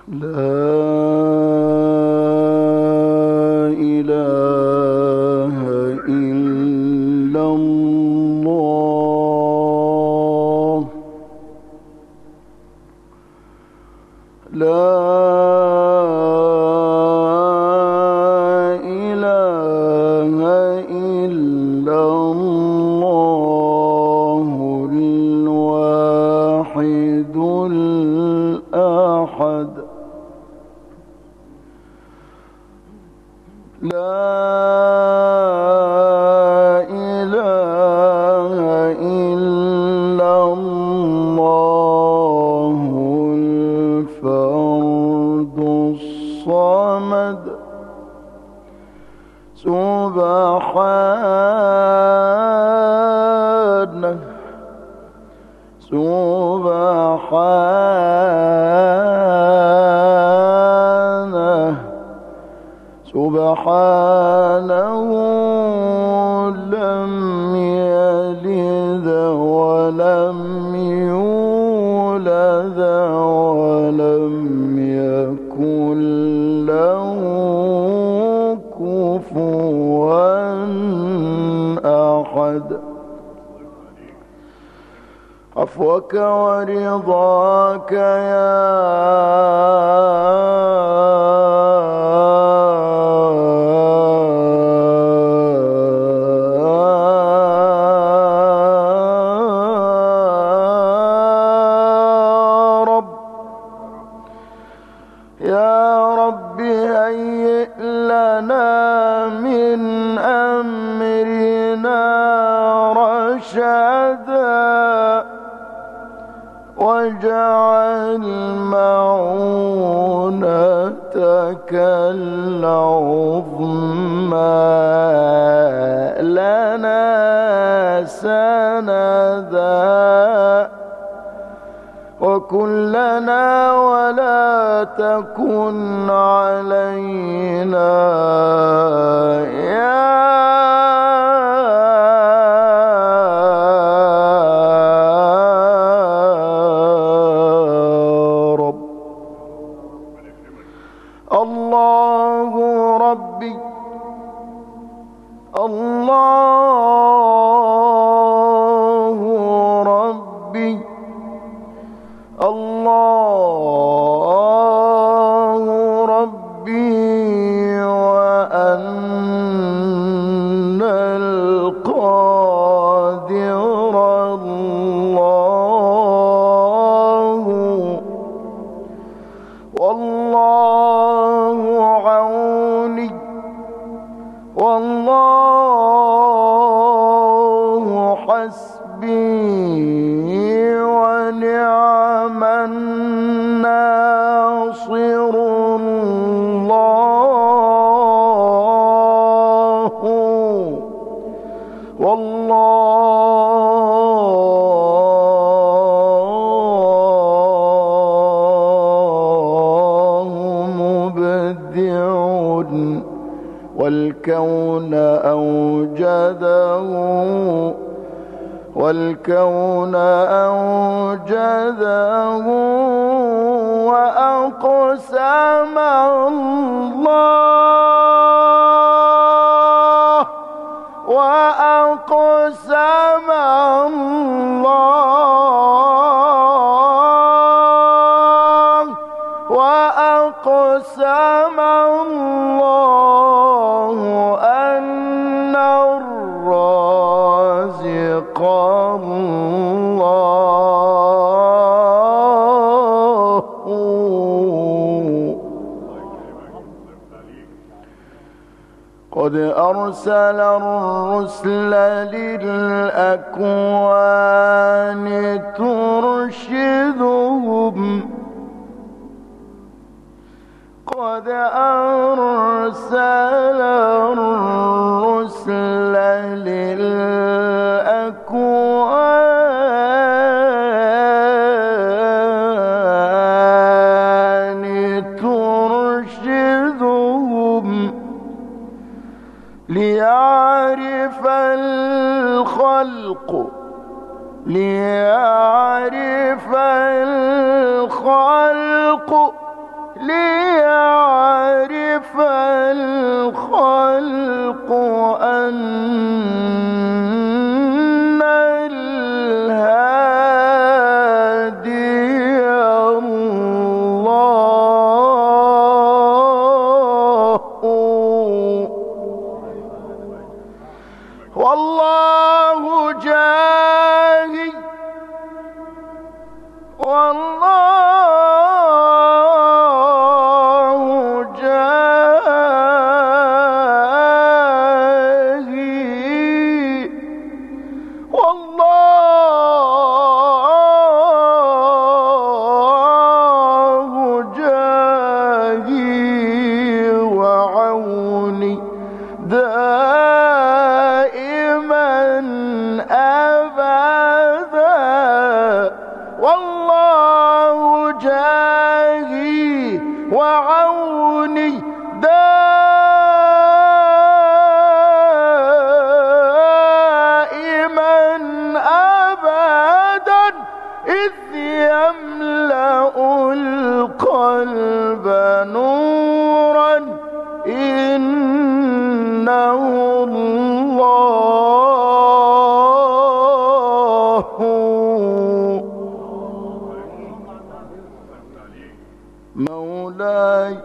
لا إله إلا الله. لا إله إلا الله الواحد الأحد. لا إله إلا الله الفرد الصمد. سبحانه سبحانه سبحانه لم يلد ولم يولد ولم يكن له كفوا أحد. عفوك ورضاك يا رب. يا رب هيئ لنا من أمرنا رشدا واجعل معونتك العظمى لنا سندا وكن لنا ولا تكن علينا يا الله ربي الله ربي الله ربي وأن القادر الله والله عوني والله حسبي ونعم الناصر الله والله مبدع والكون أوجده وأقسم الله وأقسم الله وأقسم الله أن الرازق الله قد أرسل الرسل للأكوان ترشدهم قد أرسل الرسل للأكوان ترشدهم ليعرف الخلق ليعرف الخلق أن الهادي الله، والله جاهي والله جاهي والله جاهي وعوني دائما أبدا، والله جاهي وعوني دائما أبدا، إذ يملأ القلب نورا إنه الله. مولاي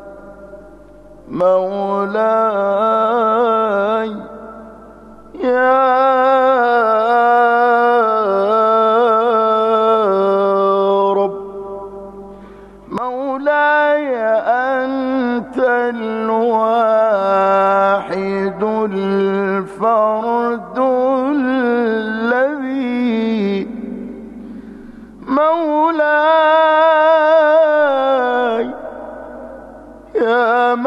مولاي يا رب، مولاي أنت الواحد الفرد الذي، مولاي يا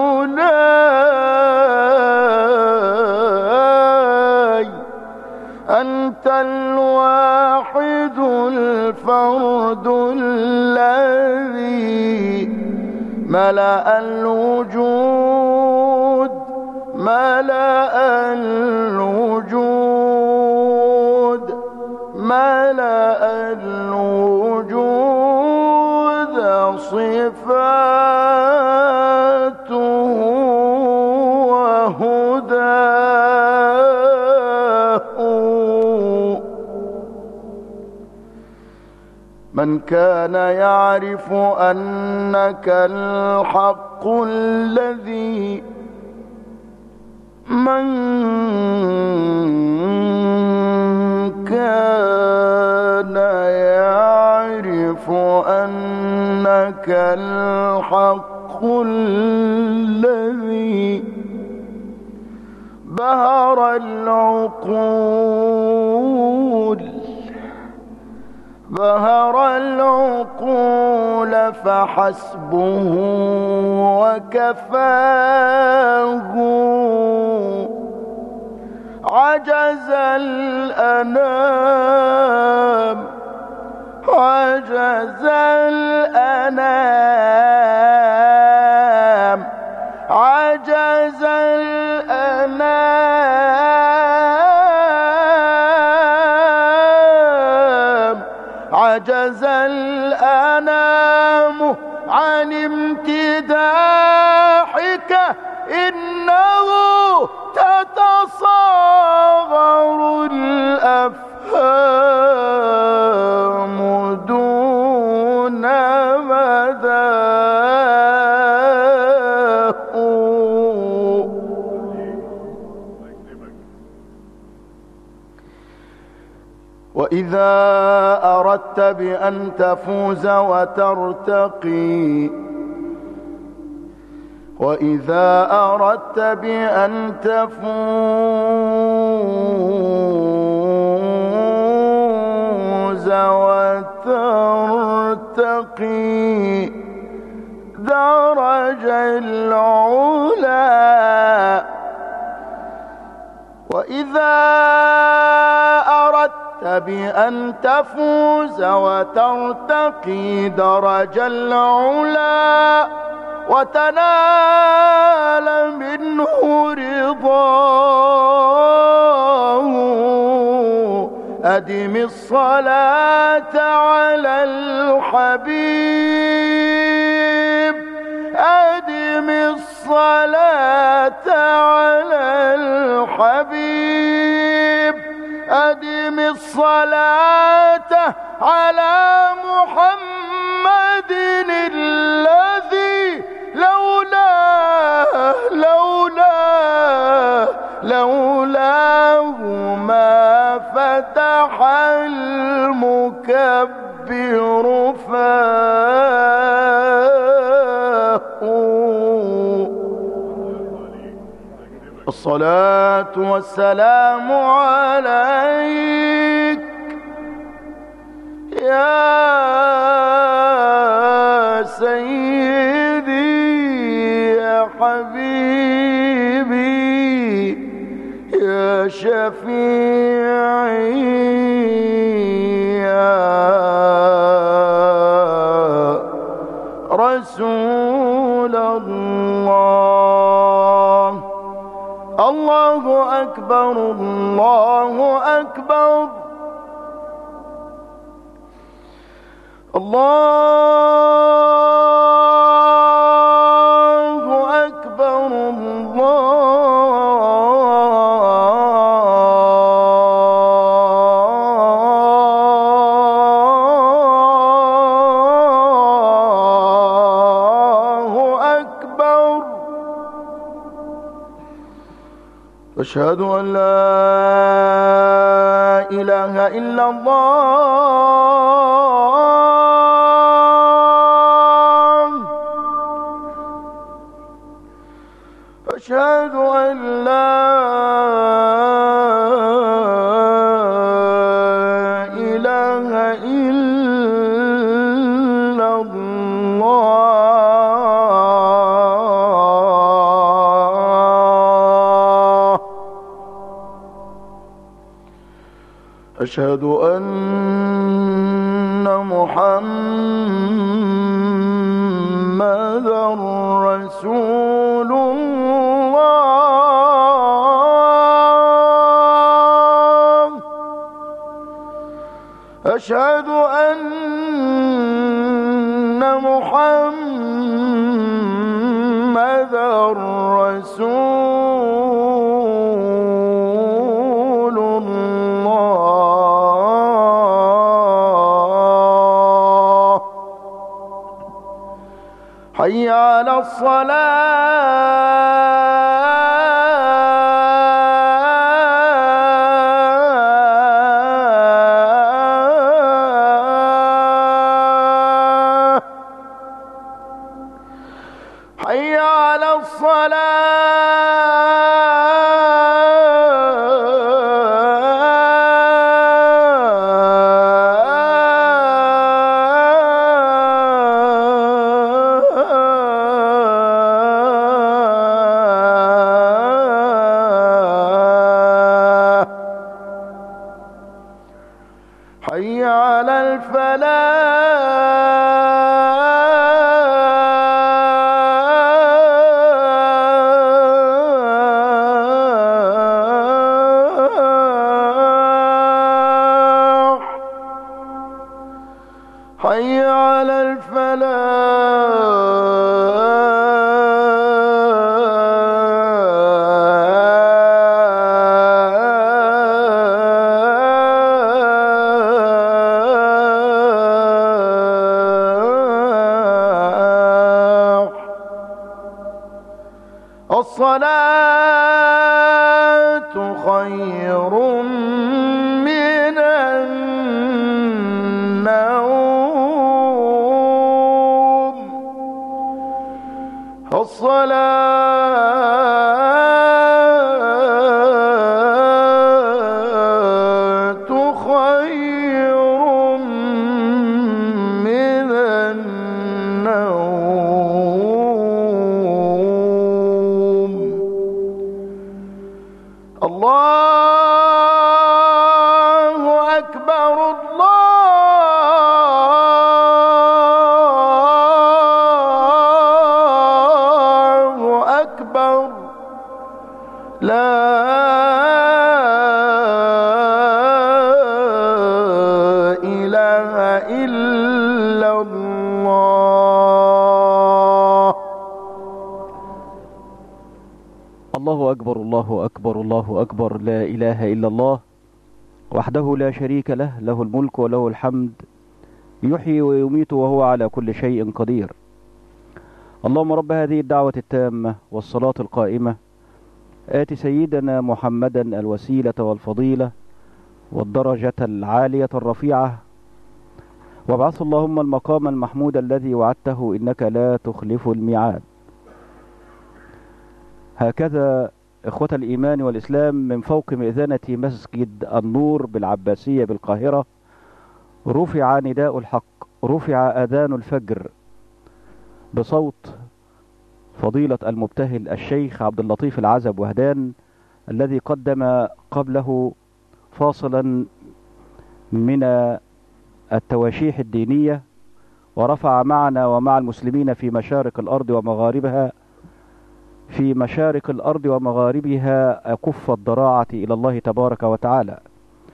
مولاي أنت الواحد الفرد الذي ملأ الوجود، ملأ الوجود، ملأ الوجود صفاته وهداه. من كان يعرف أنك الحق الذي، من كان يعرف أنك الحق الذي بهر العقول، بهر العقول فحسبه وكفاه، عجز الأنام، عجز الأنام، عجز الأنام، عجز الأنام عن امتداحك، إنه تتصاغر الأفهام دون مداه. وإذا أردت بأن تفوز وترتقي، وإذا أردت بأن تفوز وترتقي درج العلا، وإذا أردت بأن تفوز وترتقي درج العلا وتنال منه رضاه، أدم الصلاة على الحبيب الصلاة على محمد الذي لولاه ما فتح المكبر فاه. الصلاة والسلام عليك يا سيدي يا حبيبي يا شفيعي يا رسول الله. الله أكبر الله أكبر الله أكبر الله أكبر. أشهد أن لا إله إلا الله. أشهد أن لا إله إلا الله. أشهد أن محمدًا رسول الله. أشهد أن محمدًا رسول الله. حي على الصلاة. حي على الصلاة. حي على الفلاح. حي على الفلاح. الصلاة خير من النوم. الصلاة خير من النوم. الله أكبر الله أكبر. لا إله إلا الله. الله أكبر الله أكبر الله أكبر. لا إله إلا الله. وحده لا شريك له، له الملك وله الحمد، يحيي ويميت وهو على كل شيء قدير. اللهم رب هذه الدعوة التامة والصلاة القائمة، آت سيدنا محمدا الوسيلة والفضيلة والدرجة العالية الرفيعة، وابعثه اللهم المقام المحمود الذي وعدته إنك لا تخلف الميعاد. هكذا إخوة الإيمان والإسلام، من فوق مئذنة مسجد النور بالعباسية بالقاهرة، رفع نداء الحق، رفع أذان الفجر بصوت فضيلة المبتهل الشيخ عبد اللطيف العزب وهدان، الذي قدم قبله فاصلا من التواشيح الدينية، ورفع معنا ومع المسلمين في مشارق الأرض ومغاربها، في مشارق الأرض ومغاربها، أكف الضراعة إلى الله تبارك وتعالى.